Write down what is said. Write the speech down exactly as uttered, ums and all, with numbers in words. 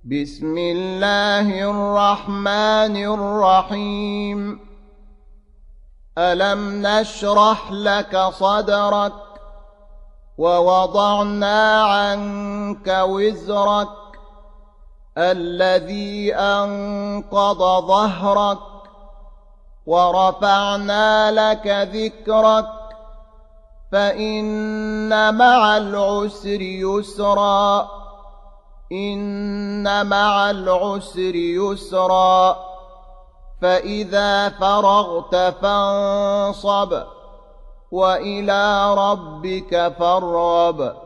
بسم الله الرحمن الرحيم ألم نشرح لك صدرك ووضعنا عنك وزرك الذي أنقض ظهرك ورفعنا لك ذكرك فإن مع العسر يسرا إن مع العسر يسرا فإذا فرغت فانصب وإلى ربك فارغب